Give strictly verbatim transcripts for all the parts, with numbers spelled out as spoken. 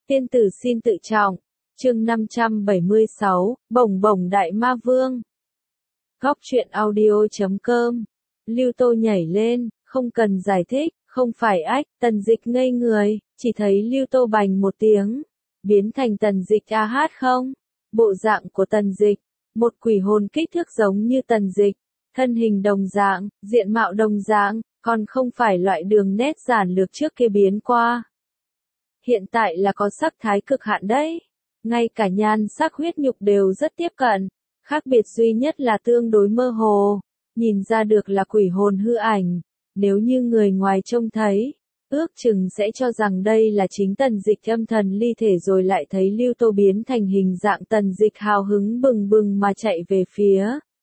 Tiên tử xin tự trọng. Chương năm trăm bảy mươi sáu, Bổng bổng đại ma vương. Góc truyện audio chấm com. Lưu Tô nhảy lên, không cần giải thích, không phải ách, Tần Dịch ngây người, chỉ thấy Lưu Tô bành một tiếng, biến thành Tần Dịch a hát không? Bộ dạng của Tần Dịch, một quỷ hồn kích thước giống như Tần Dịch, thân hình đồng dạng, diện mạo đồng dạng, còn không phải loại đường nét giản lược trước kia biến qua. Hiện tại là có sắc thái cực hạn đấy. Ngay cả nhan sắc huyết nhục đều rất tiếp cận, khác biệt duy nhất là tương đối mơ hồ, nhìn ra được là quỷ hồn hư ảnh, nếu như người ngoài trông thấy, ước chừng sẽ cho rằng đây là chính Tần Dịch âm thần ly thể rồi lại thấy Lưu Tô biến thành hình dạng Tần Dịch hào hứng bừng bừng mà chạy về phía.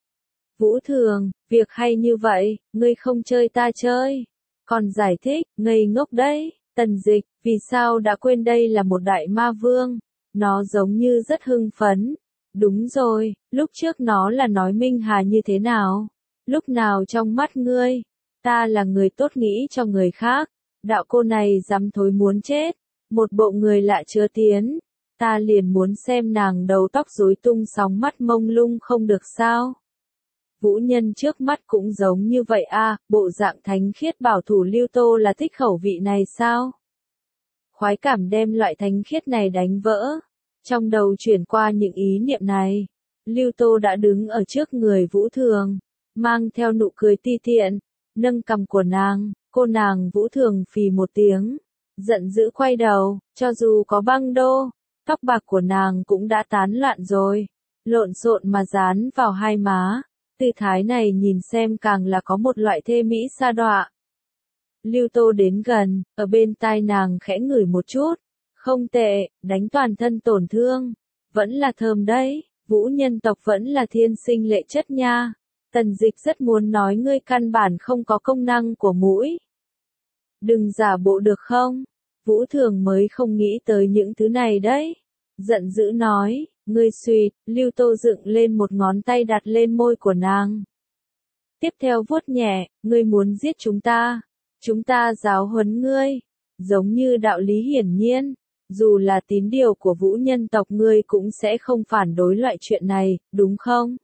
Vũ Thường, việc hay như vậy, ngươi không chơi ta chơi, còn giải thích, ngây ngốc đấy, Tần Dịch, vì sao đã quên đây là một đại ma vương? Nó giống như rất hưng phấn. Đúng rồi, lúc trước nó là nói Minh Hà như thế nào? Lúc nào trong mắt ngươi, ta là người tốt nghĩ cho người khác, đạo cô này dám thối muốn chết, một bộ người lạ chưa tiến, ta liền muốn xem nàng đầu tóc rối tung sóng mắt mông lung không được sao? Vũ nhân trước mắt cũng giống như vậy à, bộ dạng thánh khiết bảo thủ Lưu Tô là thích khẩu vị này sao? Khoái cảm đem loại thánh khiết này đánh vỡ. Trong đầu chuyển qua những ý niệm này, Lưu Tô đã đứng ở trước người Vũ Thường, mang theo nụ cười ti tiện, nâng cằm của nàng, cô nàng Vũ Thường phì một tiếng, giận dữ quay đầu, cho dù có băng đô, tóc bạc của nàng cũng đã tán loạn rồi, lộn xộn mà dán vào hai má, tư thái này nhìn xem càng là có một loại thê mỹ sa đọa. Lưu Tô đến gần, ở bên tai nàng khẽ ngửi một chút. Không tệ, đánh toàn thân tổn thương. Vẫn là thơm đấy, Vũ nhân tộc vẫn là thiên sinh lệ chất nha. Tần Dịch rất muốn nói ngươi căn bản không có công năng của mũi. Đừng giả bộ được không? Vũ Thường mới không nghĩ tới những thứ này đấy. Giận dữ nói, ngươi suýt, Lưu Tô dựng lên một ngón tay đặt lên môi của nàng. Tiếp theo vuốt nhẹ, ngươi muốn giết chúng ta. Chúng ta giáo huấn ngươi. Giống như đạo lý hiển nhiên. Dù là tín điều của Vũ nhân tộc ngươi cũng sẽ không phản đối loại chuyện này, đúng không?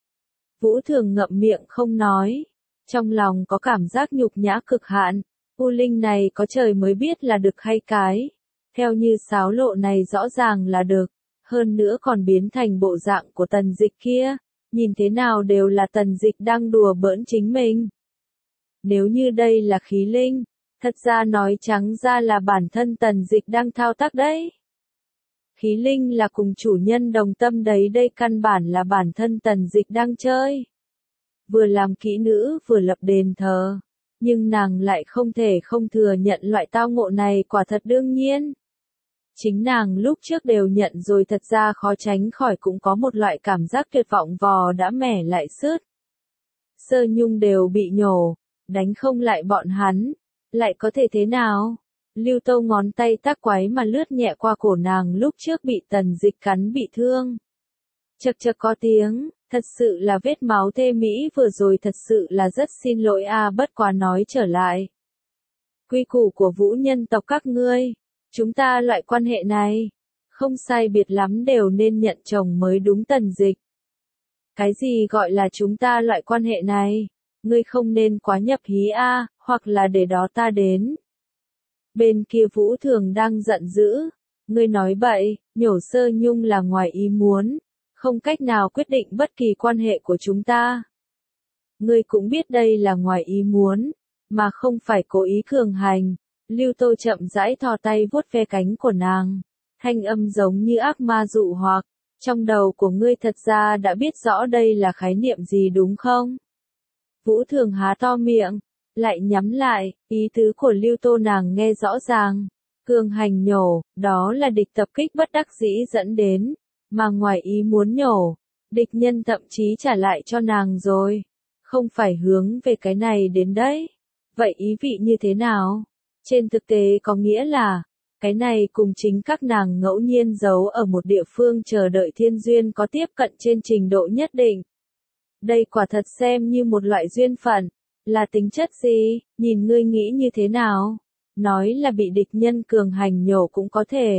Vũ Thường ngậm miệng không nói. Trong lòng có cảm giác nhục nhã cực hạn. U linh này có trời mới biết là đực hay cái. Theo như sáo lộ này rõ ràng là đực. Hơn nữa còn biến thành bộ dạng của Tần Dịch kia. Nhìn thế nào đều là Tần Dịch đang đùa bỡn chính mình. Nếu như đây là khí linh. Thật ra nói trắng ra là bản thân Tần Dịch đang thao tác đấy. Khí linh là cùng chủ nhân đồng tâm đấy, đây căn bản là bản thân Tần Dịch đang chơi. Vừa làm kỹ nữ vừa lập đền thờ. Nhưng nàng lại không thể không thừa nhận loại tao ngộ này quả thật đương nhiên. Chính nàng lúc trước đều nhận rồi, thật ra khó tránh khỏi cũng có một loại cảm giác tuyệt vọng vò đã mẻ lại sứt. Sơ Nhung đều bị nhổ, đánh không lại bọn hắn. Lại có thể thế nào? Lưu Tô ngón tay tác quái mà lướt nhẹ qua cổ nàng lúc trước bị Tần Dịch cắn bị thương. Chật chật có tiếng, thật sự là vết máu thê mỹ vừa rồi, thật sự là rất xin lỗi a, bất quá nói trở lại. Quy củ của Vũ nhân tộc các ngươi, chúng ta loại quan hệ này, không sai biệt lắm đều nên nhận chồng mới đúng Tần Dịch. Cái gì gọi là chúng ta loại quan hệ này? Ngươi không nên quá nhập hí a, hoặc là để đó ta đến. Bên kia Vũ Thường đang giận dữ. Ngươi nói bậy, nhổ Sơ Nhung là ngoài ý muốn. Không cách nào quyết định bất kỳ quan hệ của chúng ta. Ngươi cũng biết đây là ngoài ý muốn, mà không phải cố ý cường hành. Lưu Tô chậm rãi thò tay vuốt ve cánh của nàng. Thanh âm giống như ác ma dụ hoặc. Trong đầu của ngươi thật ra đã biết rõ đây là khái niệm gì đúng không? Vũ Thường há to miệng, lại nhắm lại, ý tứ của Lưu Tô nàng nghe rõ ràng. Cường hành nhổ, đó là địch tập kích bất đắc dĩ dẫn đến, mà ngoài ý muốn nhổ, địch nhân thậm chí trả lại cho nàng rồi. Không phải hướng về cái này đến đấy. Vậy ý vị như thế nào? Trên thực tế có nghĩa là, cái này cùng chính các nàng ngẫu nhiên giấu ở một địa phương chờ đợi thiên duyên có tiếp cận trên trình độ nhất định. Đây quả thật xem như một loại duyên phận, là tính chất gì, nhìn ngươi nghĩ như thế nào? Nói là bị địch nhân cường hành nhổ cũng có thể,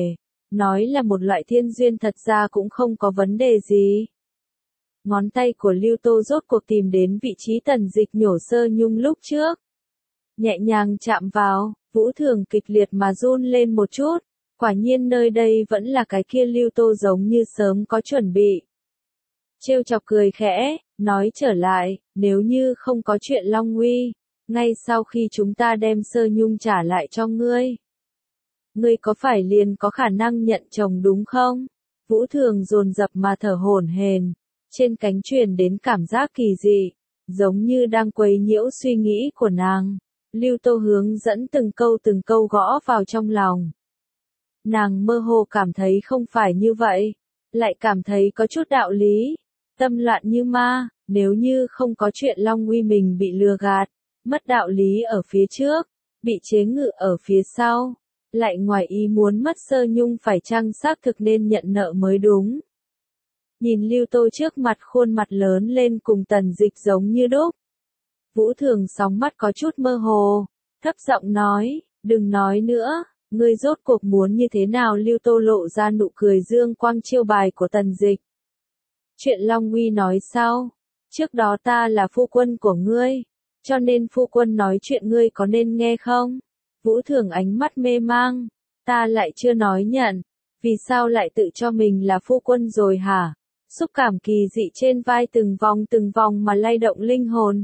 nói là một loại thiên duyên thật ra cũng không có vấn đề gì. Ngón tay của Lưu Tô rốt cuộc tìm đến vị trí Tần Dịch nhổ Sơ Nhung lúc trước. Nhẹ nhàng chạm vào, Vũ Thường kịch liệt mà run lên một chút, quả nhiên nơi đây vẫn là cái kia Lưu Tô giống như sớm có chuẩn bị. Trêu chọc cười khẽ, nói trở lại, nếu như không có chuyện Long Uy, ngay sau khi chúng ta đem Sơ Nhung trả lại cho ngươi, ngươi có phải liền có khả năng nhận chồng đúng không? Vũ Thường dồn dập mà thở hổn hển, trên cánh truyền đến cảm giác kỳ dị, giống như đang quấy nhiễu suy nghĩ của nàng. Lưu Tô hướng dẫn từng câu từng câu gõ vào trong lòng. Nàng mơ hồ cảm thấy không phải như vậy, lại cảm thấy có chút đạo lý. Tâm loạn như ma, nếu như không có chuyện Long Uy mình bị lừa gạt, mất đạo lý ở phía trước, bị chế ngự ở phía sau, lại ngoài ý muốn mất Sơ Nhung phải chăng xác thực nên nhận nợ mới đúng. Nhìn Lưu Tô trước mặt khuôn mặt lớn lên cùng Tần Dịch giống như đúc. Vũ Thường sóng mắt có chút mơ hồ, thấp giọng nói, đừng nói nữa, ngươi rốt cuộc muốn như thế nào? Lưu Tô lộ ra nụ cười dương quang chiêu bài của Tần Dịch. Chuyện Long Uy nói sau, trước đó ta là phu quân của ngươi, cho nên phu quân nói chuyện ngươi có nên nghe không? Vũ Thường ánh mắt mê mang, ta lại chưa nói nhận, vì sao lại tự cho mình là phu quân rồi hả? Xúc cảm kỳ dị trên vai từng vòng từng vòng mà lay động linh hồn.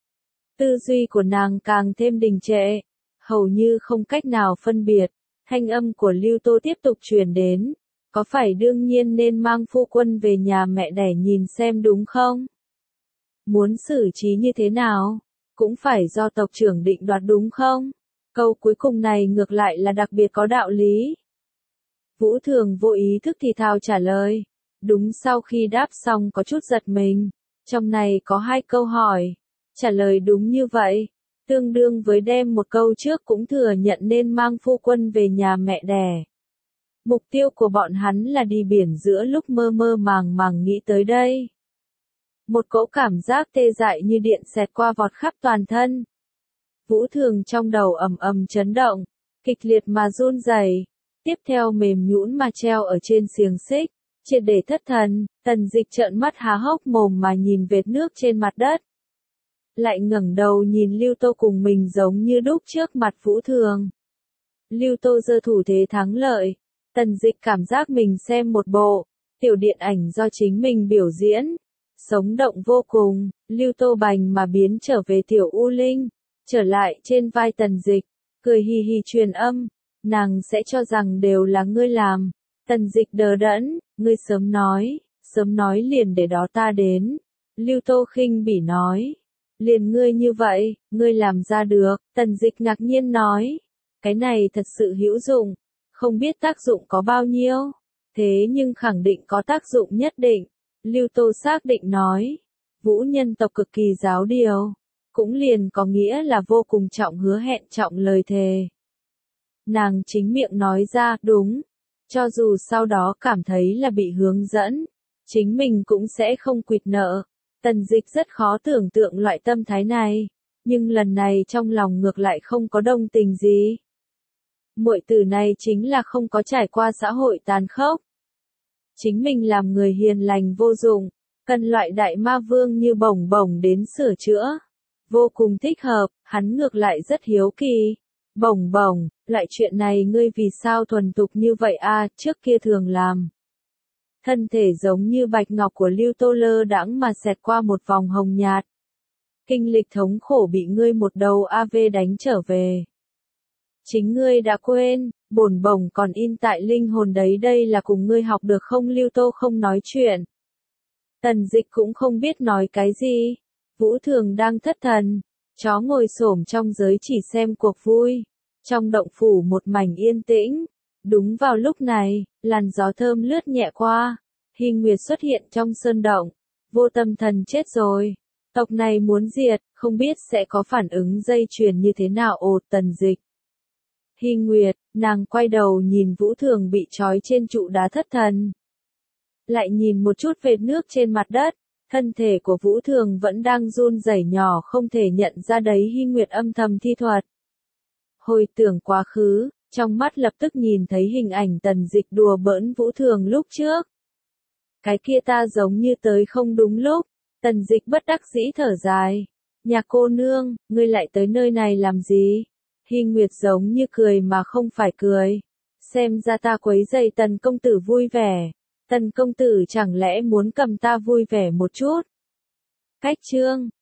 Tư duy của nàng càng thêm đình trệ, hầu như không cách nào phân biệt. Thanh âm của Lưu Tô tiếp tục truyền đến, có phải đương nhiên nên mang phu quân về nhà mẹ đẻ nhìn xem đúng không? Muốn xử trí như thế nào, cũng phải do tộc trưởng định đoạt đúng không? Câu cuối cùng này ngược lại là đặc biệt có đạo lý. Vũ Thường vô ý thức thì thào trả lời, đúng sau khi đáp xong có chút giật mình, trong này có hai câu hỏi, trả lời đúng như vậy, tương đương với đem một câu trước cũng thừa nhận nên mang phu quân về nhà mẹ đẻ. Mục tiêu của bọn hắn là đi biển giữa lúc mơ mơ màng màng nghĩ tới đây. Một cỗ cảm giác tê dại như điện xẹt qua vọt khắp toàn thân. Vũ Thường trong đầu ầm ầm chấn động, kịch liệt mà run rẩy, tiếp theo mềm nhũn mà treo ở trên xiềng xích, triệt để thất thần. Tần Dịch trợn mắt há hốc mồm mà nhìn vệt nước trên mặt đất. Lại ngẩng đầu nhìn Lưu Tô cùng mình giống như đúc trước mặt Vũ Thường. Lưu Tô giơ thủ thế thắng lợi, Tần Dịch cảm giác mình xem một bộ tiểu điện ảnh do chính mình biểu diễn, sống động vô cùng. Lưu Tô bành mà biến trở về tiểu U Linh, trở lại trên vai Tần Dịch, cười hì hì truyền âm, nàng sẽ cho rằng đều là ngươi làm. Tần Dịch đờ đẫn, ngươi sớm nói, sớm nói liền để đó ta đến. Lưu Tô khinh bỉ nói, liền ngươi như vậy, ngươi làm ra được. Tần Dịch ngạc nhiên nói, cái này thật sự hữu dụng, không biết tác dụng có bao nhiêu, thế nhưng khẳng định có tác dụng nhất định. Lưu Tô xác định nói, Vũ nhân tộc cực kỳ giáo điều, cũng liền có nghĩa là vô cùng trọng hứa hẹn trọng lời thề. Nàng chính miệng nói ra, đúng, cho dù sau đó cảm thấy là bị hướng dẫn, chính mình cũng sẽ không quỵt nợ. Tần Dịch rất khó tưởng tượng loại tâm thái này, nhưng lần này trong lòng ngược lại không có đồng tình gì. Muội tử này chính là không có trải qua xã hội tàn khốc. Chính mình làm người hiền lành vô dụng, cần loại đại ma vương như Bổng Bổng đến sửa chữa. Vô cùng thích hợp, hắn ngược lại rất hiếu kỳ. Bổng Bổng, loại chuyện này ngươi vì sao thuần thục như vậy a, trước kia thường làm. Thân thể giống như bạch ngọc của Lưu Tô lơ đãng mà xẹt qua một vòng hồng nhạt. Kinh lịch thống khổ bị ngươi một đầu a vê đánh trở về. Chính ngươi đã quên, bổn Bổng còn in tại linh hồn đấy, đây là cùng ngươi học được không? Lưu Tô không nói chuyện. Tần Dịch cũng không biết nói cái gì. Vũ Thường đang thất thần, chó ngồi xổm trong giới chỉ xem cuộc vui. Trong động phủ một mảnh yên tĩnh. Đúng vào lúc này, làn gió thơm lướt nhẹ qua. Hy Nguyệt xuất hiện trong sơn động. Vô Tâm Thần chết rồi. Tộc này muốn diệt, không biết sẽ có phản ứng dây chuyền như thế nào. Ồ, Tần Dịch. Hy Nguyệt, nàng quay đầu nhìn Vũ Thường bị trói trên trụ đá thất thần. Lại nhìn một chút vệt nước trên mặt đất, thân thể của Vũ Thường vẫn đang run rẩy nhỏ không thể nhận ra đấy. Hy Nguyệt âm thầm thi thuật. Hồi tưởng quá khứ, trong mắt lập tức nhìn thấy hình ảnh Tần Dịch đùa bỡn Vũ Thường lúc trước. Cái kia ta giống như tới không đúng lúc, Tần Dịch bất đắc dĩ thở dài. Nhà cô nương, ngươi lại tới nơi này làm gì? Hy Nguyệt giống như cười mà không phải cười. Xem ra ta quấy rầy Tần công tử vui vẻ. Tần công tử chẳng lẽ muốn cầm ta vui vẻ một chút? Cách chương